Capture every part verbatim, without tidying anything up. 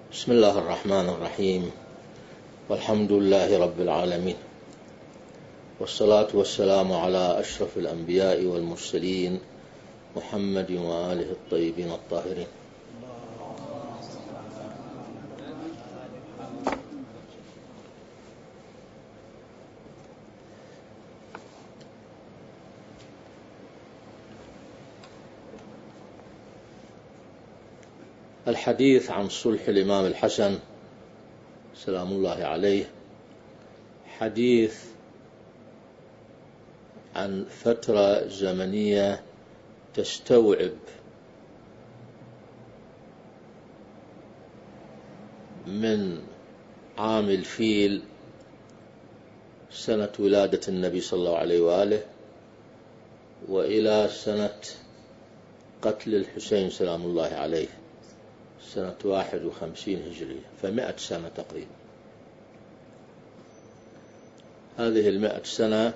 بسم الله الرحمن الرحيم، والحمد لله رب العالمين، والصلاة والسلام على أشرف الأنبياء والمرسلين محمد وآله الطيبين الطاهرين. الحديث عن صلح الإمام الحسن سلام الله عليه حديث عن فترة زمنية تستوعب من عام الفيل سنة ولادة النبي صلى الله عليه وآله وإلى سنة قتل الحسين سلام الله عليه سنة واحد وخمسين هجرية، فمائة سنة تقريبا. هذه المائة سنة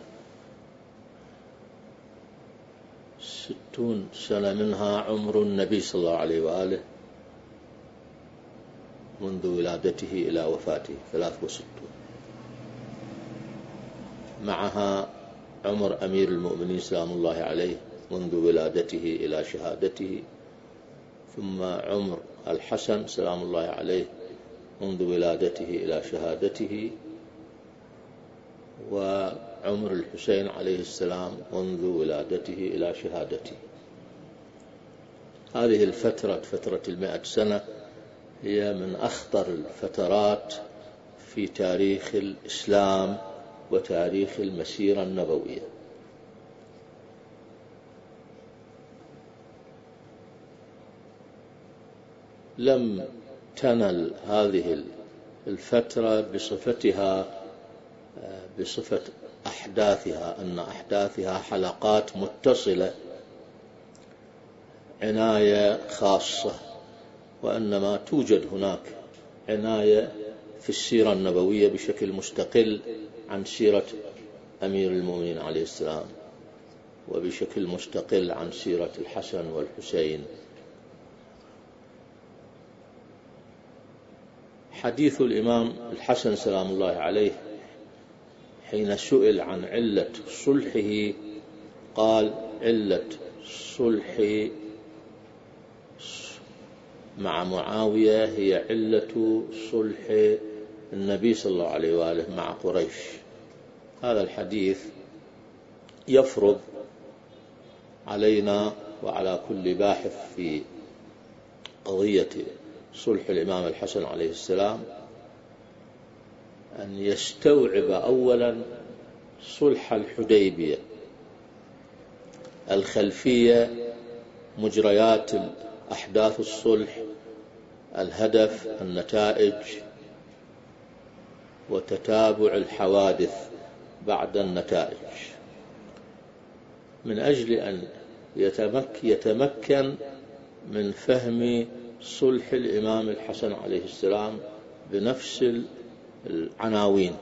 ستون سنة منها عمر النبي صلى الله عليه وآله منذ ولادته إلى وفاته ثلاث وستون، معها عمر أمير المؤمنين سلام الله عليه منذ ولادته إلى شهادته، ثم عمر الحسن سلام الله عليه منذ ولادته إلى شهادته، وعمر الحسين عليه السلام منذ ولادته إلى شهادته. هذه الفترة فترة المائة سنة هي من أخطر الفترات في تاريخ الإسلام وتاريخ المسيرة النبوية. لم تنل هذه الفترة بصفتها بصفة أحداثها أن أحداثها حلقات متصلة عناية خاصة، وإنما توجد هناك عناية في السيرة النبوية بشكل مستقل عن سيرة أمير المؤمنين عليه السلام، وبشكل مستقل عن سيرة الحسن والحسين. حديث الإمام الحسن سلام الله عليه حين سئل عن علة صلحه قال: علة صلحي مع معاوية هي علة صلح النبي صلى الله عليه وآله مع قريش. هذا الحديث يفرض علينا وعلى كل باحث في قضية صلح الإمام الحسن عليه السلام أن يستوعب أولا صلح الحديبية، الخلفية، مجريات أحداث الصلح، الهدف، النتائج، وتتابع الحوادث بعد النتائج، من أجل أن يتمكن من فهم صلح الإمام الحسن عليه السلام بنفس العناوين،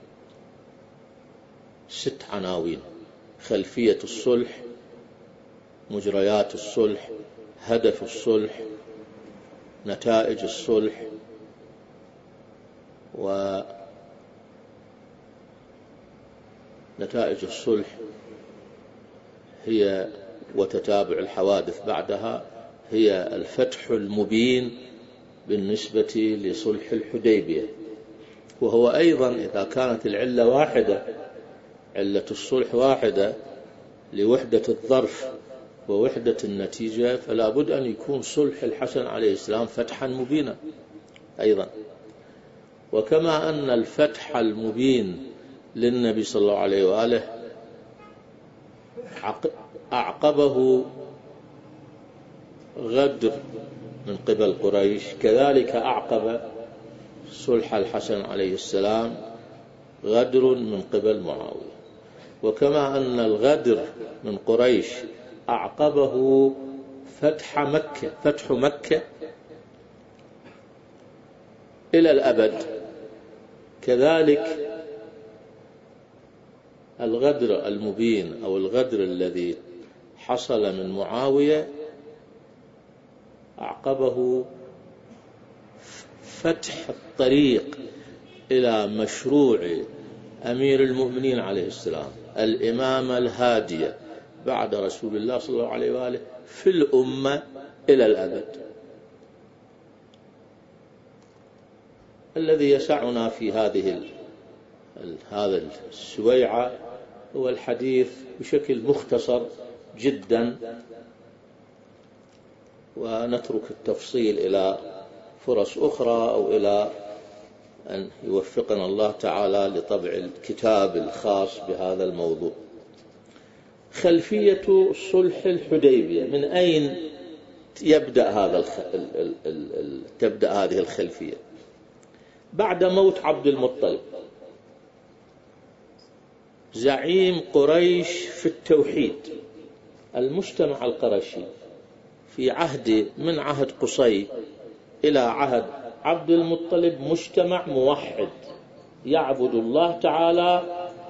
ست عناوين: خلفية الصلح، مجريات الصلح، هدف الصلح، نتائج الصلح، ونتائج الصلح هي وتتابع الحوادث بعدها هي الفتح المبين بالنسبة لصلح الحديبية. وهو أيضا إذا كانت العلة واحدة، علة الصلح واحدة لوحدة الظرف ووحدة النتيجة، فلا بد أن يكون صلح الحسن عليه السلام فتحا مبينا أيضا. وكما أن الفتح المبين للنبي صلى الله عليه وآله أعقبه غدر من قبل قريش، كذلك أعقب صلح الحسن عليه السلام غدر من قبل معاوية. وكما أن الغدر من قريش أعقبه فتح مكة فتح مكة إلى الأبد، كذلك الغدر المبين أو الغدر الذي حصل من معاوية أعقبه فتح الطريق إلى مشروع أمير المؤمنين عليه السلام، الإمامة الهادية بعد رسول الله صلى الله عليه وآله في الأمة إلى الأبد. الذي يسعنا في هذه هذا السويعة هو الحديث بشكل مختصر جدا، ونترك التفصيل إلى فرص أخرى أو إلى أن يوفقنا الله تعالى لطبع الكتاب الخاص بهذا الموضوع. خلفية صلح الحديبية، من أين يبدأ هذا الخ... ال... ال... ال... تبدأ هذه الخلفية؟ بعد موت عبد المطلب زعيم قريش في التوحيد، المجتمع القرشي في عهد من عهد قصي إلى عهد عبد المطلب مجتمع موحد يعبد الله تعالى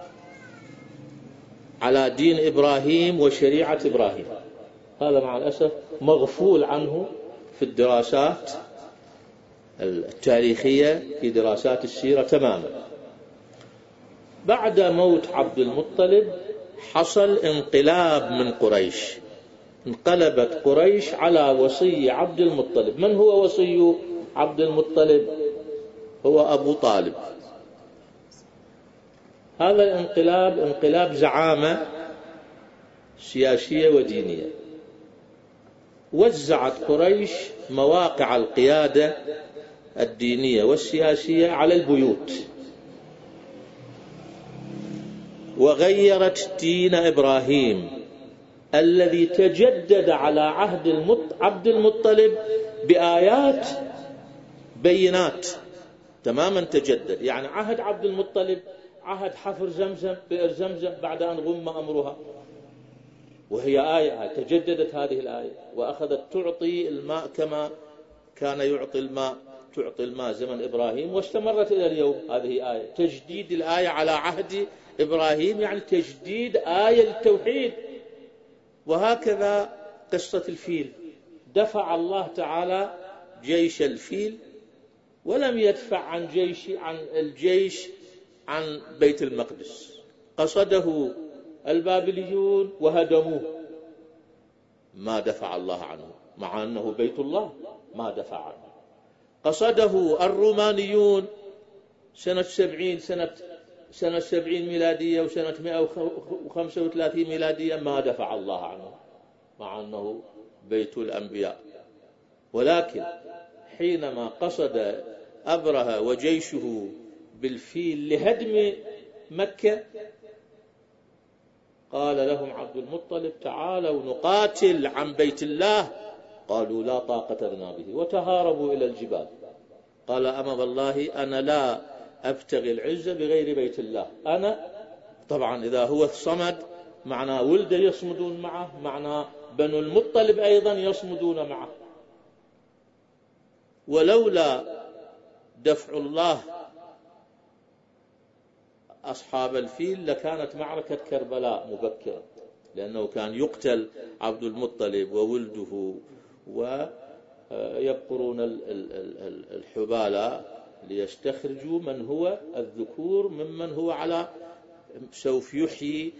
على دين إبراهيم وشريعة إبراهيم. هذا مع الأسف مغفول عنه في الدراسات التاريخية، في دراسات السيرة تماما. بعد موت عبد المطلب حصل انقلاب من قريش، انقلبت قريش على وصي عبد المطلب. من هو وصي عبد المطلب؟ هو أبو طالب. هذا الانقلاب انقلاب زعامة سياسية ودينية. وزعت قريش مواقع القيادة الدينية والسياسية على البيوت، وغيرت دين إبراهيم الذي تجدد على عهد عبد المطلب بآيات بينات تماما تجدد. يعني عهد عبد المطلب عهد حفر زمزم، بئر زمزم بعد أن غم أمرها، وهي آية تجددت هذه الآية، وأخذت تعطي الماء كما كان يعطي الماء تعطي الماء زمن إبراهيم، واستمرت إلى اليوم. هذه آية تجديد الآية على عهد إبراهيم، يعني تجديد آية للتوحيد. وهكذا قصة الفيل، دفع الله تعالى جيش الفيل ولم يدفع عن جيش عن الجيش عن بيت المقدس. قصده البابليون وهدموه، ما دفع الله عنه، مع أنه بيت الله ما دفع عنه. قصده الرومانيون سنة سبعين سنة سنة سبعين ميلادية وسنة مئة وخمسة وثلاثين ميلادية، ما دفع الله عنه، مع أنه بيت الأنبياء. ولكن حينما قصد أبرهة وجيشه بالفيل لهدم مكة، قال لهم عبد المطلب تعالوا نقاتل عن بيت الله. قالوا لا طاقة لنا به، وتهاربوا إلى الجبال. قال أما والله أنا لا أبتغي العزة بغير بيت الله. أنا طبعا إذا هو الصمد معنى ولده يصمدون معه، معنى بنو المطلب أيضا يصمدون معه. ولولا دفع الله أصحاب الفيل لكانت معركة كربلاء مبكرة، لأنه كان يقتل عبد المطلب وولده ويبقرون الحبالة ليستخرجوا من هو الذكور ممن هو على سوف يحيي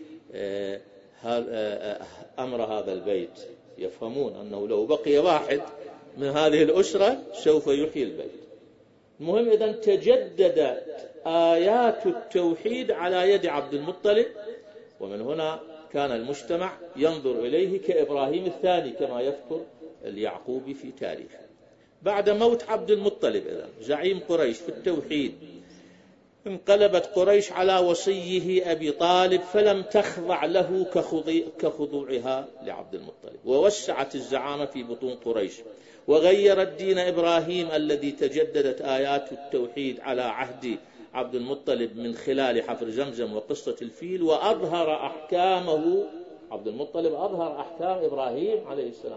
أمر هذا البيت. يفهمون أنه لو بقي واحد من هذه الأسرة سوف يحيي البيت. المهم إذن تجددت آيات التوحيد على يد عبد المطلب، ومن هنا كان المجتمع ينظر إليه كإبراهيم الثاني كما يذكر اليعقوبي في تاريخه. بعد موت عبد المطلب إذن زعيم قريش في التوحيد، انقلبت قريش على وصيه أبي طالب، فلم تخضع له كخضوعها لعبد المطلب، ووسعت الزعامة في بطون قريش، وغيرت دين إبراهيم الذي تجددت آيات التوحيد على عهد عبد المطلب من خلال حفر زمزم وقصة الفيل، وأظهر أحكامه. عبد المطلب أظهر أحكام إبراهيم عليه السلام.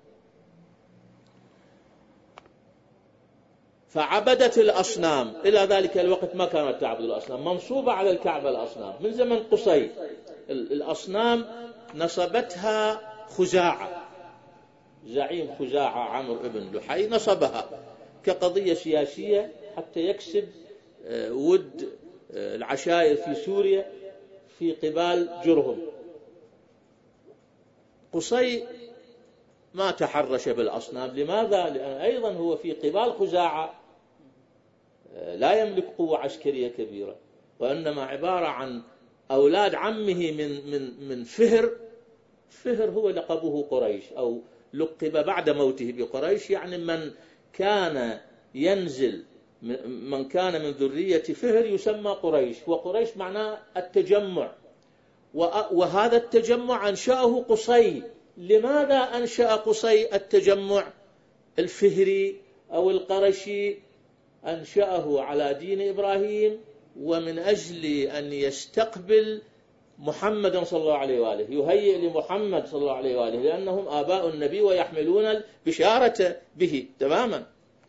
فعبدت الأصنام. إلى ذلك الوقت ما كانت تعبد الأصنام، منصوبة على الكعبة الأصنام من زمن قصي. الأصنام نصبتها خزاعة، زعيم خزاعة عمرو بن لحي نصبها، كقضية سياسية حتى يكسب ود العشائر في سوريا في قبال جرهم. قصي ما تحرش بالأصنام. لماذا؟ لأن أيضا هو في قبال خزاعة لا يملك قوة عسكرية كبيرة، وإنما عبارة عن أولاد عمه من من من فهر. فهر هو لقبه قريش، أو لقب بعد موته بقريش، يعني من كان ينزل من كان من ذرية فهر يسمى قريش، وقريش معناه التجمع، وهذا التجمع أنشأه قصي. لماذا أنشأ قصي التجمع الفهري أو القرشي؟ أنشأه على دين إبراهيم، ومن أجل أن يستقبل محمد صلى الله عليه وآله، يهيئ لمحمد صلى الله عليه وآله، لأنهم آباء النبي ويحملون البشارة به تماما.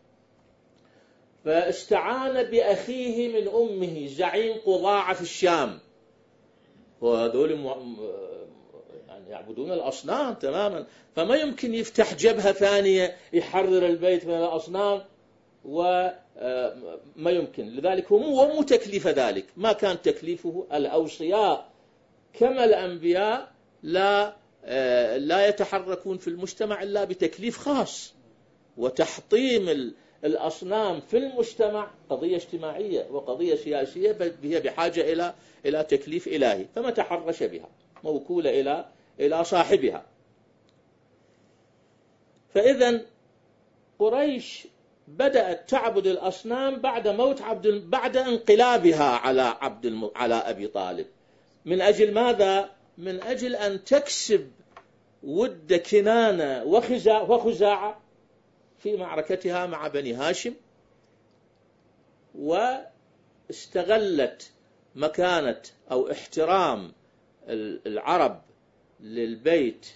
فاستعان بأخيه من أمه زعيم قضاعة في الشام، وهذول يعني يعبدون الأصنام تماما، فما يمكن يفتح جبهة ثانية يحرر البيت من الأصنام، وما يمكن. لذلك هو مو تكليف ذلك، ما كان تكليفه. الأوصياء كما الأنبياء لا لا يتحركون في المجتمع إلا بتكليف خاص، وتحطيم الأصنام في المجتمع قضية اجتماعية وقضية سياسية، هي بحاجة إلى إلى تكليف إلهي، فما تحرش بها، موكولة إلى إلى صاحبها. فإذا قريش بدأت تعبد الأصنام بعد موت عبد بعد انقلابها على عبد الم... على أبي طالب. من أجل ماذا؟ من أجل أن تكسب ود كنانة وخزاعة في معركتها مع بني هاشم، واستغلت مكانة أو احترام العرب للبيت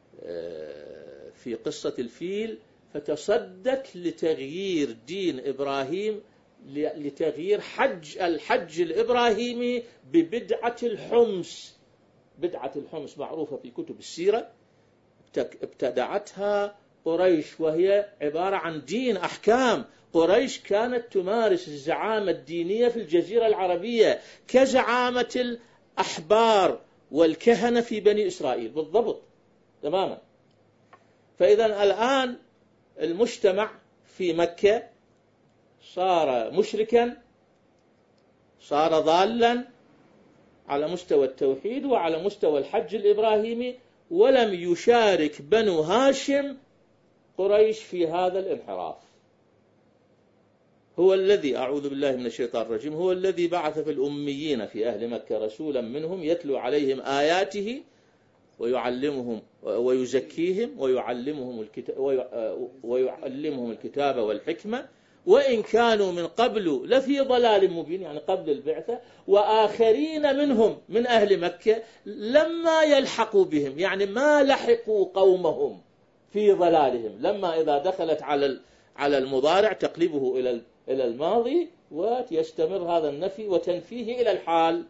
في قصة الفيل، فتصدت لتغيير دين إبراهيم، لتغيير حج الحج الإبراهيمي ببدعة الحمص. بدعة الحمص معروفة في كتب السيرة، ابتدعتها قريش، وهي عبارة عن دين أحكام. قريش كانت تمارس الزعامة الدينية في الجزيرة العربية كزعامة الأحبار والكهنة في بني إسرائيل بالضبط تماما. فإذا الآن المجتمع في مكة صار مشركا، صار ضالا على مستوى التوحيد وعلى مستوى الحج الإبراهيمي، ولم يشارك بنو هاشم قريش في هذا الانحراف. هو الذي أعوذ بالله من الشيطان الرجيم هو الذي بعث في الأميين في أهل مكة رسولا منهم يتلو عليهم آياته ويعلمهم ويزكيهم ويعلمهم الكتاب ويعلمهم الكتاب والحكمة وإن كانوا من قبل لفي ضلال مبين، يعني قبل البعثة. وآخرين منهم من أهل مكة لما يلحقوا بهم، يعني ما لحقوا قومهم في ضلالهم. لما إذا دخلت على على المضارع تقلبه إلى إلى الماضي، ويستمر هذا النفي وتنفيه إلى الحال.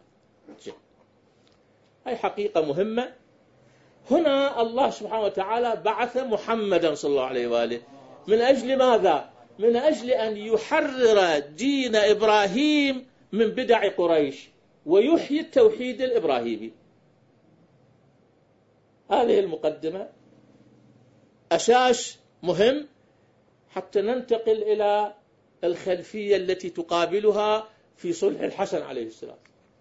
هاي حقيقة مهمة. هنا الله سبحانه وتعالى بعث محمدا صلى الله عليه وآله من أجل ماذا؟ من أجل أن يحرر دين إبراهيم من بدع قريش ويحيي التوحيد الإبراهيمي. هذه المقدمة أساس مهم حتى ننتقل إلى الخلفية التي تقابلها في صلح الحسن عليه السلام.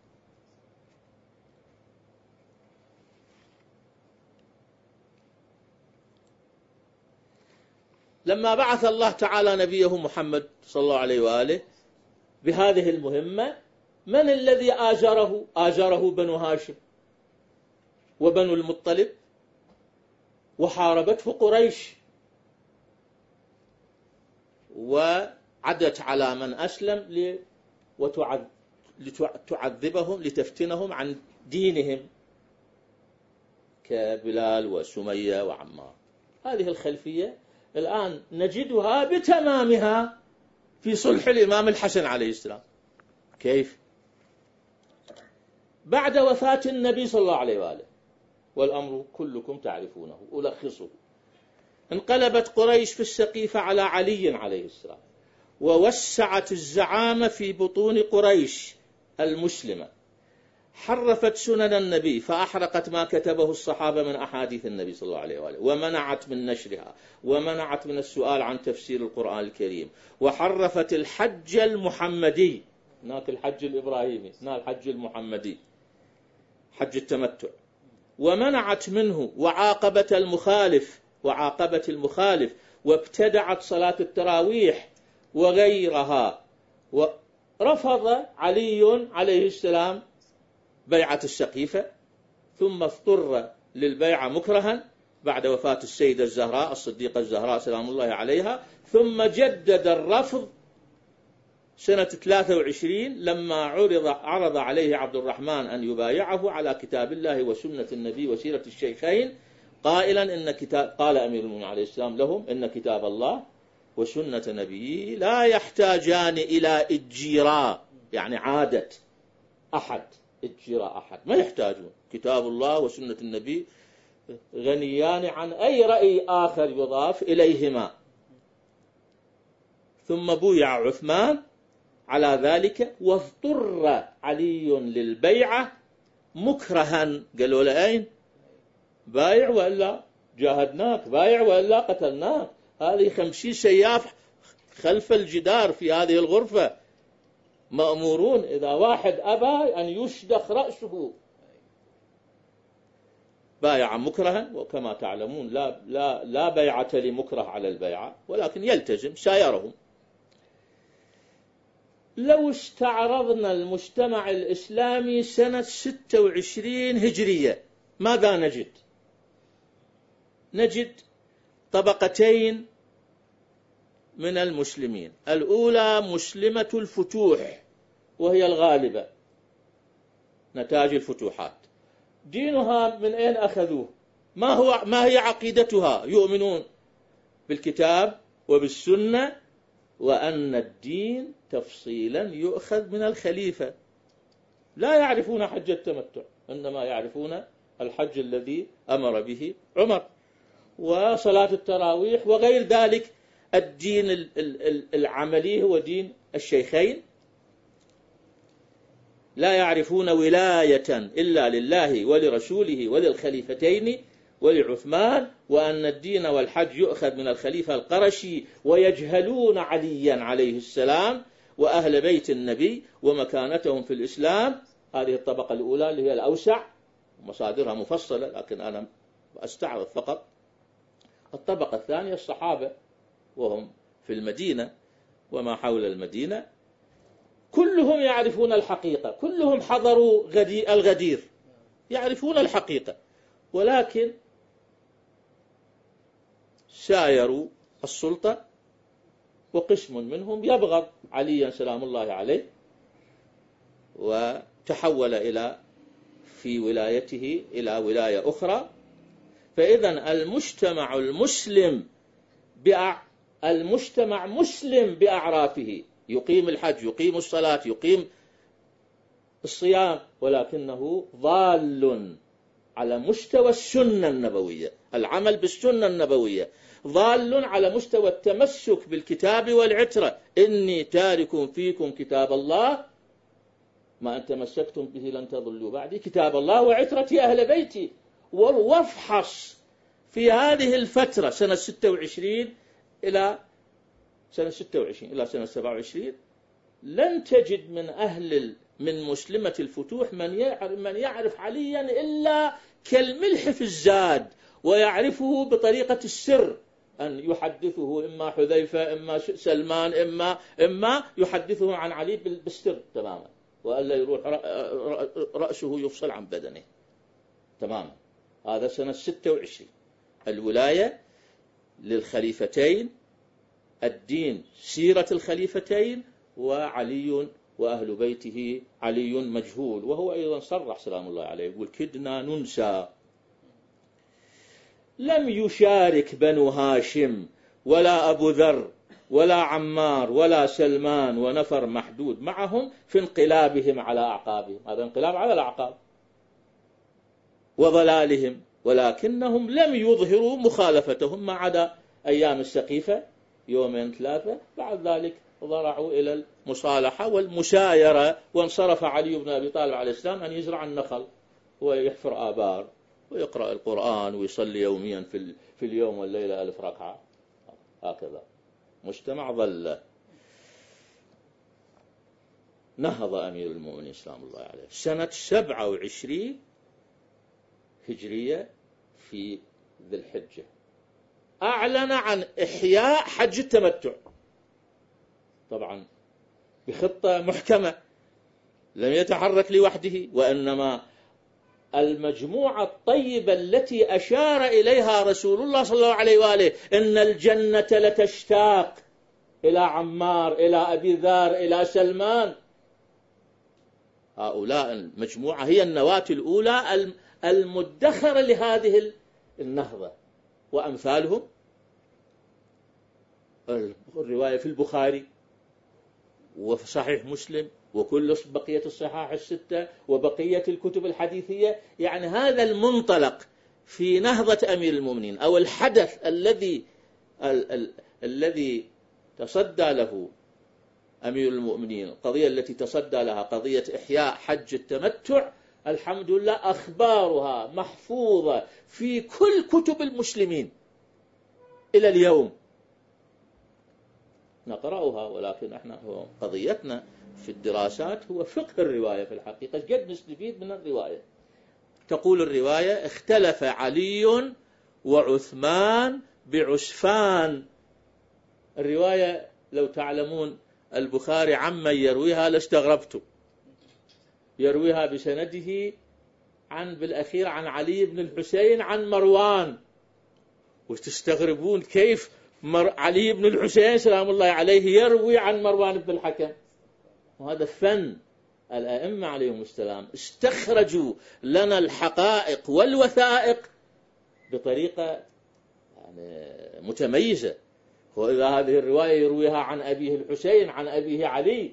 لما بعث الله تعالى نبيه محمد صلى الله عليه وآله بهذه المهمة، من الذي آجره؟ آجره بنو هاشم وبنو المطلب، وحاربته قريش، وعدت على من أسلم لتعذبهم لتفتنهم عن دينهم كبلال وسمية وعمار. هذه الخلفية الآن نجدها بتمامها في صلح الإمام الحسن عليه السلام. كيف؟ بعد وفاة النبي صلى الله عليه وآله، والأمر كلكم تعرفونه، ألخصه. انقلبت قريش في السقيفة على علي عليه السلام، ووسعت الزعامة في بطون قريش المسلمة، حرفت سنن النبي فأحرقت ما كتبه الصحابة من أحاديث النبي صلى الله عليه وآله، ومنعت من نشرها، ومنعت من السؤال عن تفسير القرآن الكريم، وحرفت الحج المحمدي، هناك الحج الإبراهيمي، هناك الحج المحمدي حج التمتع، ومنعت منه، وعاقبت المخالف وعاقبت المخالف وابتدعت صلاة التراويح وغيرها. ورفض علي عليه السلام بيعة السقيفة، ثم اضطر للبيعة مكرها بعد وفاة السيدة الزهراء الصديقة الزهراء سلام الله عليها، ثم جدد الرفض سنة ثلاثة وعشرين لما عرض عرض عليه عبد الرحمن أن يبايعه على كتاب الله وسنة النبي وسيرة الشيخين، قائلا إن كتاب قال أمير المؤمنين عليه السلام لهم إن كتاب الله وسنة نبيه لا يحتاجان إلى إجراء، يعني عادة أحد، إجراء أحد ما يحتاجون، كتاب الله وسنة النبي غنيان عن أي رأي آخر يضاف إليهما. ثم بويع عثمان على ذلك، واضطر علي للبيعة مكرها، قالوا له أين بايع وإلا جاهدناك، بايع وإلا قتلناك، هذه خمسين سياف خلف الجدار في هذه الغرفة، مأمورون إذا واحد أبى أن يشدخ رأسه. بايع مكرها، وكما تعلمون لا, لا, لا بيعة لمكره على البيعة، ولكن يلتزم سايرهم. لو استعرضنا المجتمع الإسلامي سنة ستة وعشرين هجرية ماذا نجد؟ نجد طبقتين من المسلمين. الأولى مسلمة الفتوح، وهي الغالبة نتاج الفتوحات. دينها من أين أخذوه؟ ما هو ما هي عقيدتها؟ يؤمنون بالكتاب وبالسنة، وأن الدين تفصيلا يؤخذ من الخليفة. لا يعرفون حج التمتع، إنما يعرفون الحج الذي أمر به عمر، وصلاة التراويح وغير ذلك. الدين العملي هو دين الشيخين. لا يعرفون ولاية إلا لله ولرسوله وللخليفتين ولعثمان، وأن الدين والحج يؤخذ من الخليفة القرشي، ويجهلون عليا عليه السلام وأهل بيت النبي ومكانتهم في الإسلام. هذه الطبقة الأولى اللي هي الأوسع، مصادرها مفصلة لكن أنا أستعرض فقط. الطبقة الثانية الصحابة، وهم في المدينة وما حول المدينة، كلهم يعرفون الحقيقة، كلهم حضروا الغدير، يعرفون الحقيقة، ولكن سايروا السلطة، وقسم منهم يبغض عليا سلام الله عليه، وتحول إلى في ولايته إلى ولاية أخرى. فإذا المجتمع المسلم بأع... المجتمع مسلم بأعرافه، يقيم الحج، يقيم الصلاة، يقيم الصيام، ولكنه ضال على مستوى السنة النبوية، العمل بالسنة النبوية، ضال على مستوى التمسك بالكتاب والعترة. إني تارك فيكم كتاب الله ما أن تمسكتم به لن تضلوا بعدي، كتاب الله وعترتي أهل بيتي. وافحص في هذه الفترة سنة ستة وعشرين إلى سنة ستة وعشرين إلى سنة سبعة وعشرين، لن تجد من أهل من مسلمة الفتوح من يعرف, من يعرف عليا إلا كالملح في الزاد، ويعرفه بطريقة السر، أن يحدثه إما حذيفة إما سلمان إما إما يحدثه عن علي بالسر تماما، وألا يروح رأسه يفصل عن بدنه تماما. هذا سنة ستة وعشرين، الولاية للخليفتين، الدين سيرة الخليفتين، وعلي وأهل بيته علي مجهول، وهو أيضا صرح سلام الله عليه يقول كدنا ننسى. لم يشارك بنو هاشم ولا أبو ذر ولا عمار ولا سلمان ونفر محدود معهم في انقلابهم على أعقابهم، هذا انقلاب على الأعقاب وضلالهم، ولكنهم لم يظهروا مخالفتهم ما عدا أيام السقيفة يومين ثلاثة، بعد ذلك ضرعوا إلى المصالحة والمسايرة، وانصرف علي بن أبي طالب عليه السلام أن يزرع النخل ويحفر آبار ويقرأ القرآن ويصلي يوميا في, في اليوم والليلة ألف ركعة. هكذا مجتمع ظل. نهض أمير المؤمنين سلام الله عليه سنة سبعة وعشرين هجرية في ذي الحجة، أعلن عن إحياء حج التمتع، طبعا بخطة محكمة، لم يتحرك لوحده، وإنما المجموعة الطيبة التي أشار إليها رسول الله صلى الله عليه وآله إن الجنة لتشتاق إلى عمار، إلى أبي ذر، إلى سلمان. هؤلاء المجموعة هي النواة الأولى المدخرة لهذه النهضة، وأمثالهم الرواية في البخاري وفي صحيح مسلم وكل بقية الصحاح الستة وبقية الكتب الحديثية. يعني هذا المنطلق في نهضة أمير المؤمنين، أو الحدث الذي ال ال الذي تصدى له أمير المؤمنين، القضية التي تصدى لها قضية إحياء حج التمتع، الحمد لله أخبارها محفوظة في كل كتب المسلمين إلى اليوم نقرأها. ولكن احنا هو قضيتنا في الدراسات هو فقه الرواية في الحقيقة، قد نستفيد من الرواية. تقول الرواية: اختلف علي وعثمان بعسفان. الرواية لو تعلمون البخاري عمن يرويها لاستغربتم، يرويها بسنده عن بالأخير عن علي بن الحسين عن مروان، وتستغربون كيف علي بن الحسين سلام الله عليه يروي عن مروان بن الحكم. وهذا فن الأئمة عليهم السلام، استخرجوا لنا الحقائق والوثائق بطريقة يعني متميزة. وإذا هذه الرواية يرويها عن أبيه الحسين عن أبيه علي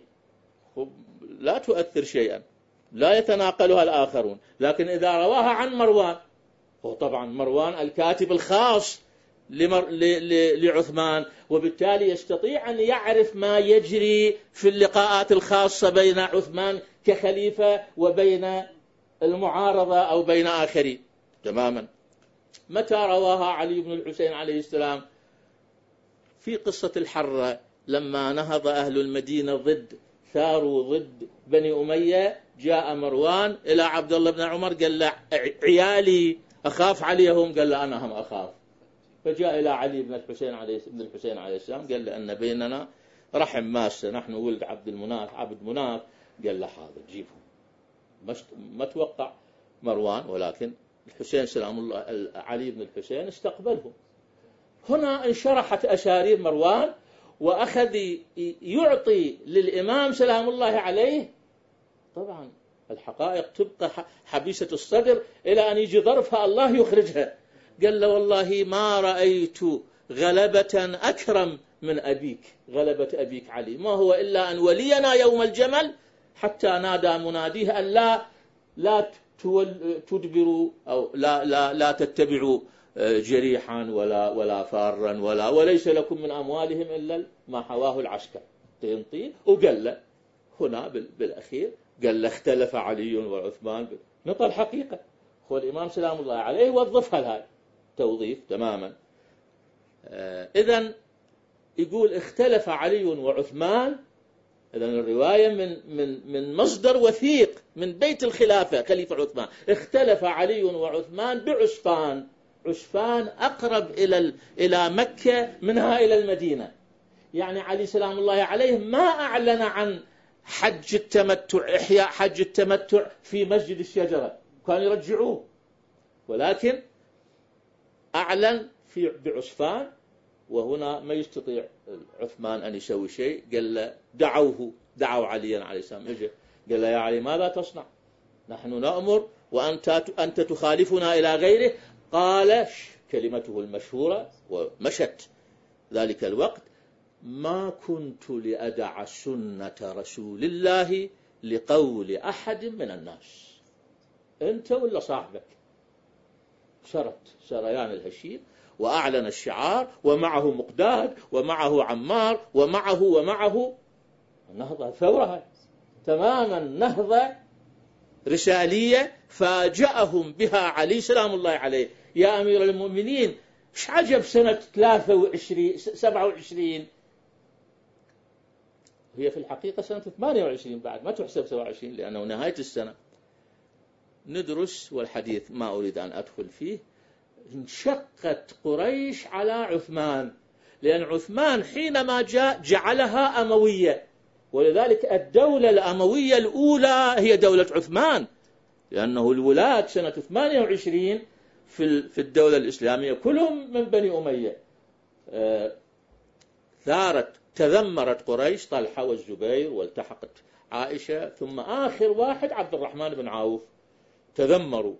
لا تؤثر شيئا، لا يتناقلها الآخرون. لكن إذا رواها عن مروان، هو طبعا مروان الكاتب الخاص لمر... ل... ل... لعثمان، وبالتالي يستطيع أن يعرف ما يجري في اللقاءات الخاصة بين عثمان كخليفة وبين المعارضة أو بين آخرين تماما. متى رواها علي بن الحسين عليه السلام؟ في قصة الحرة، لما نهض أهل المدينة ضد ثاروا ضد بني أمية، جاء مروان إلى عبد الله بن عمر قال له: عيالي أخاف عليهم، قال له: أنا هم أخاف. فجاء إلى علي بن الحسين عليه بن الحسين عليه السلام قال له: أن بيننا رحم ماسة، نحن ولد عبد المناف عبد مناف. قال له: حاضر جيبهم. ما توقع مروان، ولكن الحسين سلام الله علي بن الحسين استقبلهم. هنا انشرحت أشارير مروان، وأخذ يعطي للإمام سلام الله عليه. طبعا الحقائق تبقى حبيسة الصدر إلى أن يجي ظرفها الله يخرجها. قال له: والله ما رأيت غلبة أكرم من أبيك، غلبة أبيك علي، ما هو إلا أن ولينا يوم الجمل حتى نادى مناديه أن لا لا تدبروا أو لا لا لا تتبعوا جريحا ولا ولا فارا ولا وليس لكم من أموالهم إلا ما حواه العسكر. طين وقال له هنا بالأخير قال له: اختلف علي وعثمان. نقل الحقيقة، هو الإمام سلام الله عليه وظفها لها توظيف تماما. آه إذن يقول اختلف علي وعثمان. إذن الرواية من من من مصدر وثيق من بيت الخلافة خليفة عثمان. اختلف علي وعثمان بعسفان. عسفان أقرب إلى إلى مكة منها إلى المدينة. يعني علي سلام الله عليه ما أعلن عن حج التمتع، إحياء حج التمتع في مسجد الشجرة، كانوا يرجعوه، ولكن أعلن في بعسفان. وهنا ما يستطيع عثمان أن يسوي شيء. قال له: دعوه دعوا عليا عليه السلام. اجى قال له: يا علي ماذا تصنع؟ نحن نأمر وأنت أنت تخالفنا إلى غيره. قال كلمته المشهورة ومشت ذلك الوقت: ما كنت لأدع سنة رسول الله لقول أحد من الناس. أنت ولا صاحبك؟ شرت سريان الهشيم وأعلن الشعار، ومعه مقداد ومعه عمار ومعه ومعه النهضة ثورة تماما، نهضة رسالية فاجأهم بها علي سلام الله عليه. يا أمير المؤمنين مش عجب سنة ثلاثة وعشرين سبعة وعشرين، هي في الحقيقة سنة ثمانية وعشرين بعد، ما تحسب سبعة وعشرين لأنه نهاية السنة. ندرس والحديث ما أريد أن أدخل فيه. انشقت قريش على عثمان، لأن عثمان حينما جاء جعلها أموية، ولذلك الدولة الأموية الأولى هي دولة عثمان، لأنه الولاة سنة ثمانية وعشرين في الدولة الإسلامية كلهم من بني أمية. ثارت تذمرت قريش طلحة والزبير، والتحقت عائشة، ثم آخر واحد عبد الرحمن بن عوف، تذمروا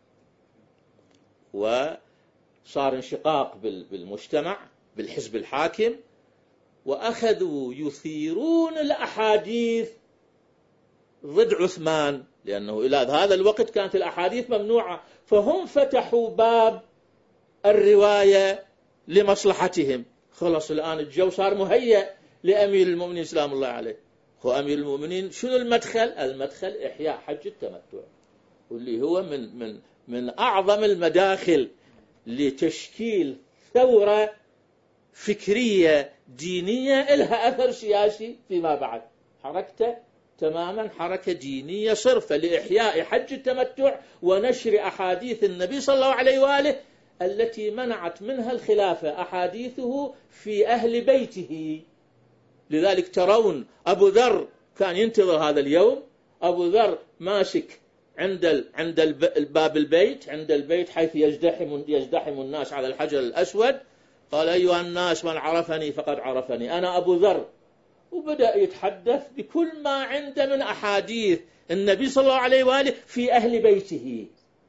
وصار انشقاق بالمجتمع بالحزب الحاكم، وأخذوا يثيرون الأحاديث ضد عثمان، لأنه إلى هذا الوقت كانت الأحاديث ممنوعة، فهم فتحوا باب الرواية لمصلحتهم. خلص الآن الجو صار مهيأ لأمير المؤمنين سلام الله عليه. هو أمير المؤمنين شنو المدخل؟ المدخل إحياء حج التمتع، واللي هو من من من أعظم المداخل لتشكيل ثورة فكرية دينية إلها أثر سياسي فيما بعد. حركته تماما حركة دينية صرفة لإحياء حج التمتع ونشر أحاديث النبي صلى الله عليه وآله التي منعت منها الخلافة، أحاديثه في أهل بيته. لذلك ترون أبو ذر كان ينتظر هذا اليوم، أبو ذر ماسك عند عند الباب البيت، عند البيت حيث يزدحم يزدحم الناس على الحجر الأسود، قال أيها الناس من عرفني فقد عرفني، أنا أبو ذر. وبدأ يتحدث بكل ما عنده من أحاديث النبي صلى الله عليه وآله في أهل بيته.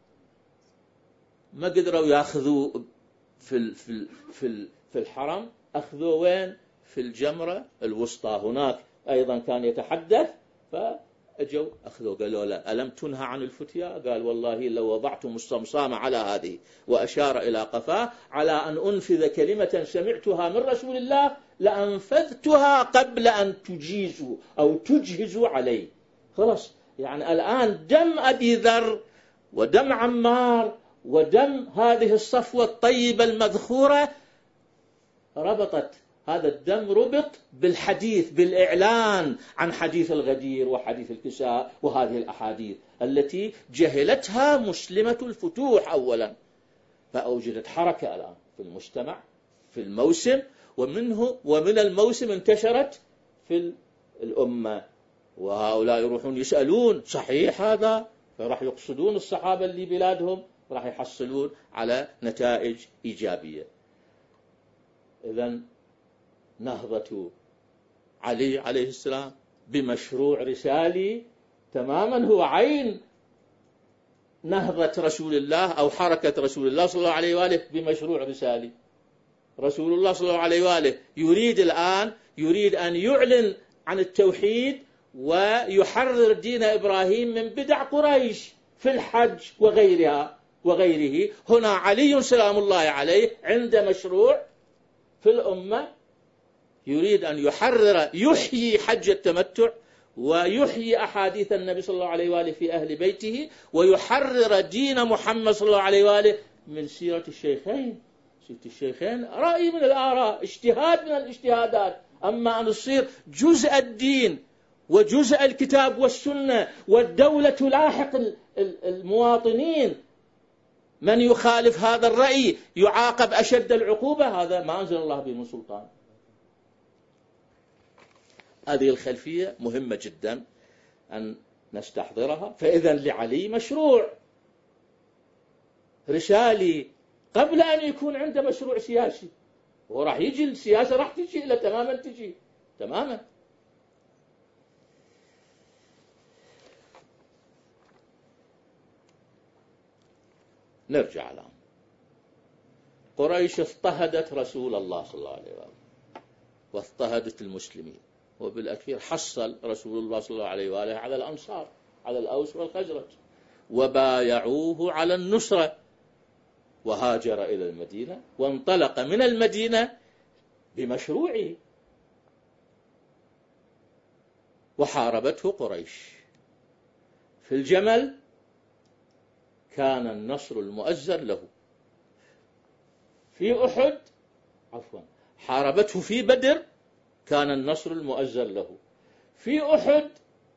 ما قدروا يأخذوا في في في في الحرم، أخذوا وين؟ في الجمرة الوسطى، هناك أيضا كان يتحدث، فأجوا أخذوا قالوا له ألم تنهى عن الفتيا؟ قال والله لو وضعتم الصمصام على هذه، وأشار إلى قفاه، على أن أنفذ كلمة سمعتها من رسول الله لأنفذتها قبل أن تجيزوا أو تجهزوا علي. خلاص يعني الآن دم أبي ذر ودم عمار ودم هذه الصفوة الطيبة المذخورة ربطت، هذا الدم ربط بالحديث، بالإعلان عن حديث الغدير وحديث الكساء وهذه الأحاديث التي جهلتها مسلمة الفتوح أولا. فأوجدت حركة الآن في المجتمع في الموسم، ومنه ومن الموسم انتشرت في الأمة، وهؤلاء يروحون يسألون صحيح هذا، فراح يقصدون الصحابة اللي بلادهم، راح يحصلون على نتائج إيجابية. إذن نهضة علي عليه السلام بمشروع رسالي تماما هو عين نهضة رسول الله أو حركة رسول الله صلى الله عليه وآله بمشروع رسالي. رسول الله صلى الله عليه وآله يريد الآن يريد أن يعلن عن التوحيد ويحرر دين إبراهيم من بدع قريش في الحج وغيرها وغيره. هنا علي سلام الله عليه عند مشروع في الأمة يريد أن يحرر يحيي حج التمتع ويحيي أحاديث النبي صلى الله عليه وآله في أهل بيته، ويحرر دين محمد صلى الله عليه وآله من سيرة الشيخين. سيرة الشيخين رأي من الآراء، اجتهاد من الاجتهادات، أما أن تصير جزء الدين وجزء الكتاب والسنة والدولة تلاحق المواطنين، من يخالف هذا الرأي يعاقب أشد العقوبة، هذا ما أنزل الله به من سلطان. هذه الخلفية مهمة جدا أن نستحضرها. فإذا لعلي مشروع رسالي قبل أن يكون عنده مشروع سياسي، وراح يجي السياسة راح تجي إلى تماما تجي تماما. نرجع الآن. قريش اضطهدت رسول الله صلى الله عليه وسلم واضطهدت المسلمين، وبالأخير حصل رسول الله صلى الله عليه وآله على الأنصار، على الأوس والخزرج، وبايعوه على النصرة، وهاجر إلى المدينة وانطلق من المدينة بمشروعه. وحاربته قريش. في الجمل كان النصر المؤزر له. في أحد عفوا حاربته في بدر كان النصر المؤزر له. في أحد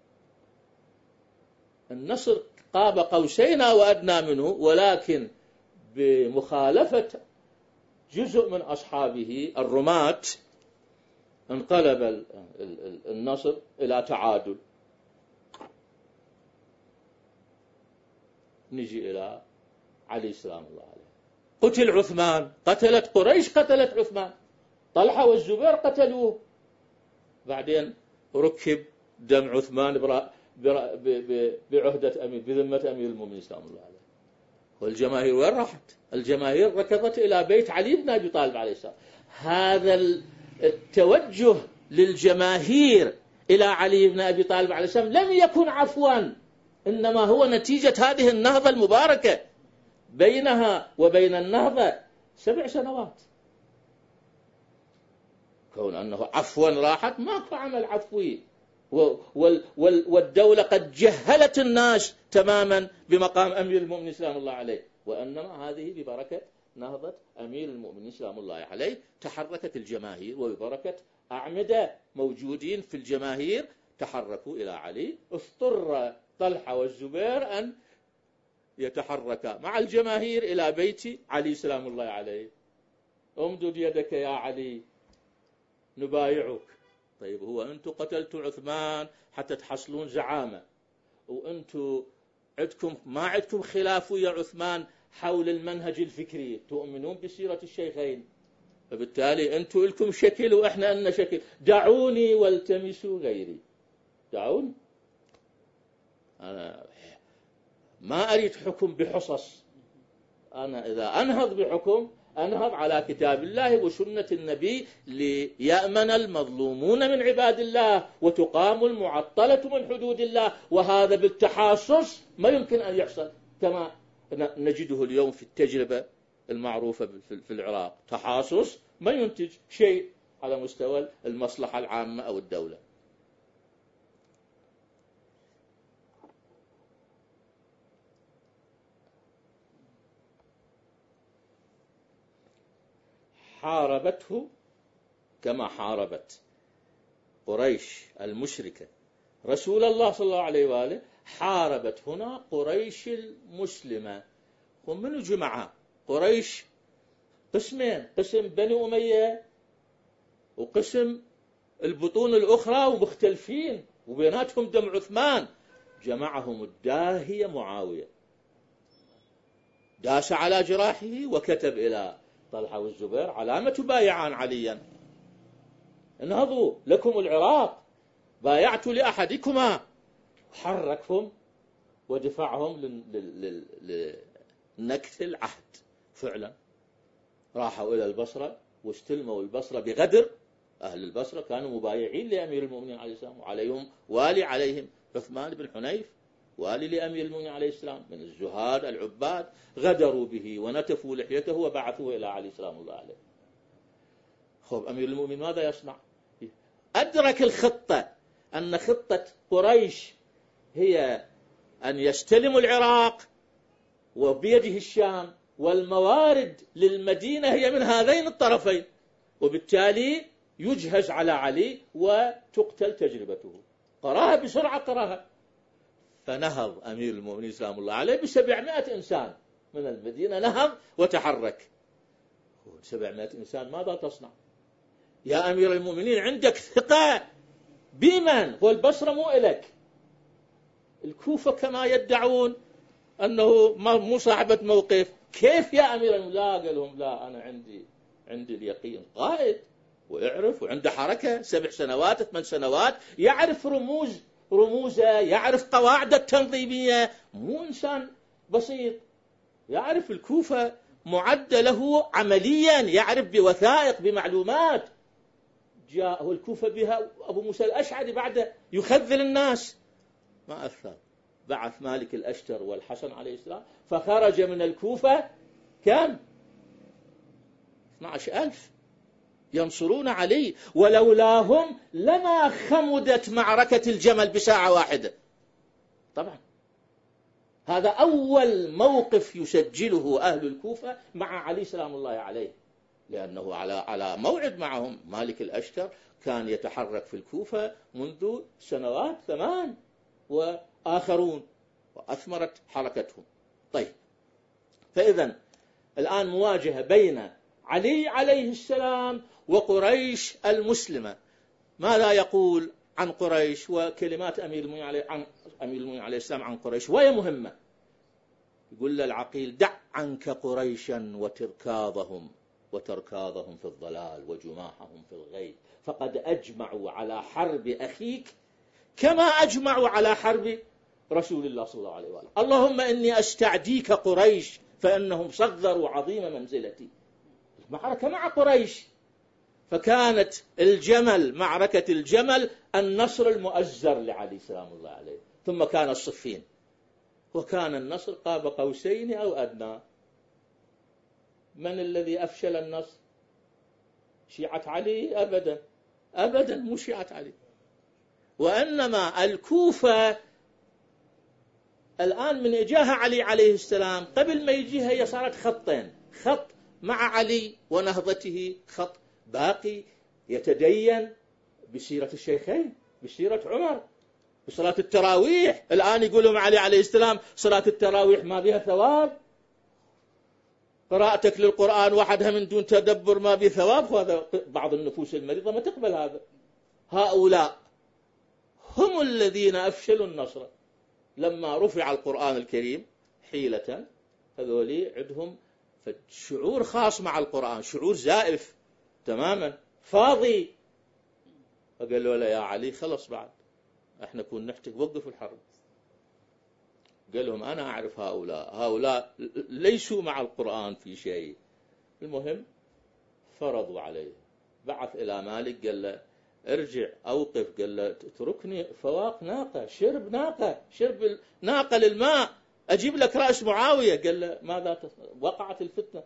النصر قاب قوسين أو أدنى منه، ولكن بمخالفة جزء من أصحابه الرماة انقلب النصر إلى تعادل. نجي إلى علي سلام الله عليه. قتل عثمان، قتلت قريش قتلت عثمان، طلحة والزبير قتلوه. بعدين ركب دم عثمان بعهدة أمير بذمة أمير المؤمنين سلام الله عليه. والجماهير وين راحت؟ الجماهير ركضت إلى بيت علي بن أبي طالب عليه السلام. هذا التوجه للجماهير إلى علي بن أبي طالب عليه السلام لم يكن عفوا، إنما هو نتيجة هذه النهضة المباركة. بينها وبين النهضة سبع سنوات. كون أنه عفوا راحت، ماكو عمل عفوي، والدولة قد جهلت الناس تماما بمقام أمير المؤمنين سلام الله عليه. وإنما هذه ببركة نهضة أمير المؤمنين سلام الله عليه تحركت الجماهير، وببركة أعمدة موجودين في الجماهير تحركوا إلى علي. اضطر طلحة والزبير أن يتحركا مع الجماهير إلى بيت علي سلام الله عليه. امدد يدك يا علي نبايعك. طيب هو أنتم قتلتوا عثمان حتى تحصلون زعامة، وأنتم عندكم ما عندكم خلاف ويا عثمان حول المنهج الفكري، تؤمنون بسيرة الشيخين، فبالتالي أنتم لكم شكل وإحنا لنا شكل. دعوني والتمسوا غيري. دعوني، أنا ما أريد حكم بحصص. أنا إذا أنهض بحكم أنهض على كتاب الله وسنة النبي ليأمن المظلومون من عباد الله وتقام المعطلة من حدود الله. وهذا بالتحاصص ما يمكن أن يحصل كما نجده اليوم في التجربة المعروفة في العراق. تحاصص ما ينتج شيء على مستوى المصلحة العامة أو الدولة. حاربته كما حاربت قريش المشركة رسول الله صلى الله عليه وآله. حاربت هنا قريش المسلمة. ومن جمعة قريش قسمين، قسم بني أمية وقسم البطون الأخرى، ومختلفين وبيناتهم دم عثمان. جمعهم الداهية معاوية، داس على جراحه وكتب إلى طلحة والزبير على ما تبايعان عليا، انهضوا لكم العراق، بايعت لأحدكما. حركهم ودفعهم لنكث العهد. فعلا راحوا إلى البصرة واستلموا البصرة بغدر. أهل البصرة كانوا مبايعين لأمير المؤمنين عليه السلام، وعليهم والي عليهم عثمان بن حنيف، والي لأمير المؤمنين عليه السلام من الزهاد العباد. غدروا به ونتفوا لحيته وبعثوه إلى علي سلام الله عليه. خب أمير المؤمنين ماذا يصنع؟ أدرك الخطة، أن خطة قريش هي أن يستلموا العراق وبيده الشام، والموارد للمدينة هي من هذين الطرفين، وبالتالي يجهز على علي وتقتل تجربته. قراها بسرعة، قراها. فنهض أمير المؤمنين سلام الله عليه بسبعمائة إنسان من المدينة، نهض وتحرك. سبعمائة إنسان ماذا تصنع يا أمير المؤمنين؟ عندك ثقة بمن؟ هو البصرة مو إلك، الكوفة كما يدعون أنه مو صاحبة موقف. كيف يا أمير المؤمنين؟ لا، قال لهم لا، أنا عندي عندي اليقين. قائد ويعرف وعنده حركة، سبع سنوات ثمان سنوات، يعرف رموز رموزه، يعرف قواعد التنظيمية، مو إنسان بسيط. يعرف الكوفة معدة له عمليا، يعرف بوثائق بمعلومات. جاءه الكوفة بها أبو موسى الأشعري بعد يخذل الناس، ما أثر. بعث مالك الأشتر والحسن عليه السلام، فخرج من الكوفة كم؟ اثني عشر ألف. ينصرون علي، ولولاهم لما خمدت معركة الجمل بساعة واحدة. طبعا هذا أول موقف يسجله أهل الكوفة مع علي سلام الله عليه، لأنه على على موعد معهم. مالك الأشتر كان يتحرك في الكوفة منذ سنوات ثمان، وآخرون، وأثمرت حركتهم. طيب، فإذا الآن مواجهة بين علي عليه السلام وقريش المسلمة. ماذا يقول عن قريش وكلمات أمير المؤمنين عليه عن أمير المؤمنين عليه السلام عن قريش؟ وهي مهمة. يقول للعقيل: دع عنك قريشا وتركاضهم وتركاضهم في الضلال وجماحهم في الغي، فقد أجمعوا على حرب أخيك كما أجمعوا على حرب رسول الله صلى الله عليه وآله. اللهم إني أستعديك قريش فإنهم صغروا عظيم منزلتي. المعركة مع قريش، فكانت الجمل، معركة الجمل، النصر المؤزر لعلي سلام الله عليه. ثم كان الصفين، وكان النصر قاب قوسين أو أدنى. من الذي أفشل النصر؟ شيعة علي؟ أبدا أبدا، مو شيعة علي. وإنما الكوفة الآن من إجاها علي عليه السلام، قبل ما يجيها هي صارت خطين: خط مع علي ونهضته، خط باقي يتدين بسيرة الشيخين، بسيرة عمر، بصلاة التراويح. الآن يقولون علي عليه السلام صلاة التراويح ما بها ثواب، قراءتك للقرآن وحدها من دون تدبر ما بها ثواب. وهذا بعض النفوس المريضة ما تقبل هذا. هؤلاء هم الذين أفشلوا النصر لما رفع القرآن الكريم حيلة. هذولي عندهم شعور خاص مع القرآن، شعور زائف تماما، فاضي. فقالوا له: يا علي خلص بعد، احنا كون نحتك، وقف الحرب. قال لهم: أنا أعرف هؤلاء هؤلاء ليسوا مع القرآن في شيء. المهم فرضوا عليه، بعث إلى مالك قال له: ارجع أوقف. قال له: اتركني فواق ناقة، شرب ناقة، شرب ناقة للماء، أجيب لك رأس معاوية. قال له: ماذا تصنع؟ وقعت الفتنة.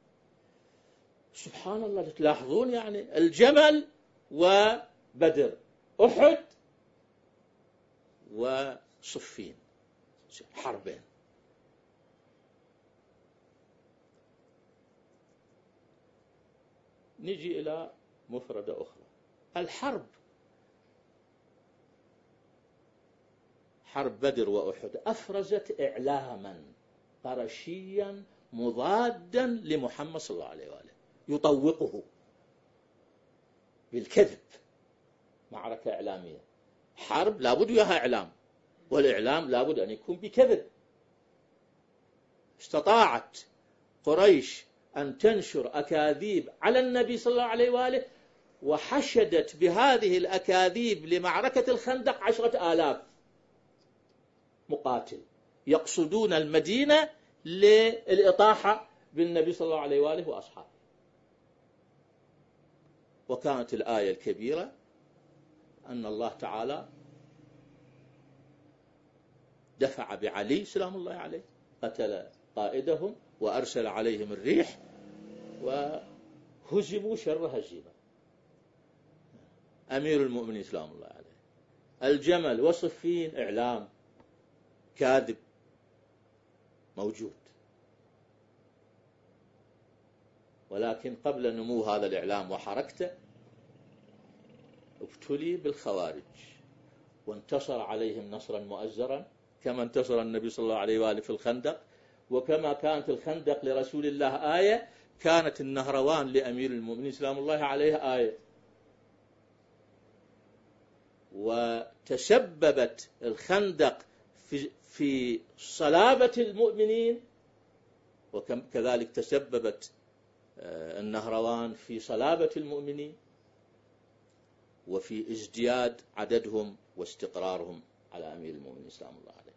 سبحان الله، تلاحظون يعني الجمل وبدر، أحد وصفين، حربين. نجي إلى مفردة أخرى: الحرب. حرب بدر وأحد أفرزت إعلاما قرشيا مضادا لمحمد صلى الله عليه وآله، يطوقه بالكذب. معركة إعلامية، حرب لابد وياها إعلام، والإعلام لابد أن يكون بكذب. استطاعت قريش أن تنشر أكاذيب على النبي صلى الله عليه وآله، وحشدت بهذه الأكاذيب لمعركة الخندق عشرة آلاف مقاتل يقصدون المدينة للإطاحة بالنبي صلى الله عليه وآله وأصحابه. وكانت الآية الكبيرة أن الله تعالى دفع بعلي سلام الله عليه، قتل قائدهم وأرسل عليهم الريح وهزموا شر هزيمة. أمير المؤمنين سلام الله عليه. الجمل وصفين إعلام كاذب موجود، ولكن قبل نمو هذا الإعلام وحركته ابتلي بالخوارج، وانتصر عليهم نصرا مؤزرا، كما انتصر النبي صلى الله عليه وآله في الخندق. وكما كانت الخندق لرسول الله آية، كانت النهروان لأمير المؤمنين سلام الله عليه آية. وتسببت الخندق في في صلابة المؤمنين، وكذلك تسببت النهروان في صلابة المؤمنين وفي ازدياد عددهم واستقرارهم على أمير المؤمنين سلام الله عليه.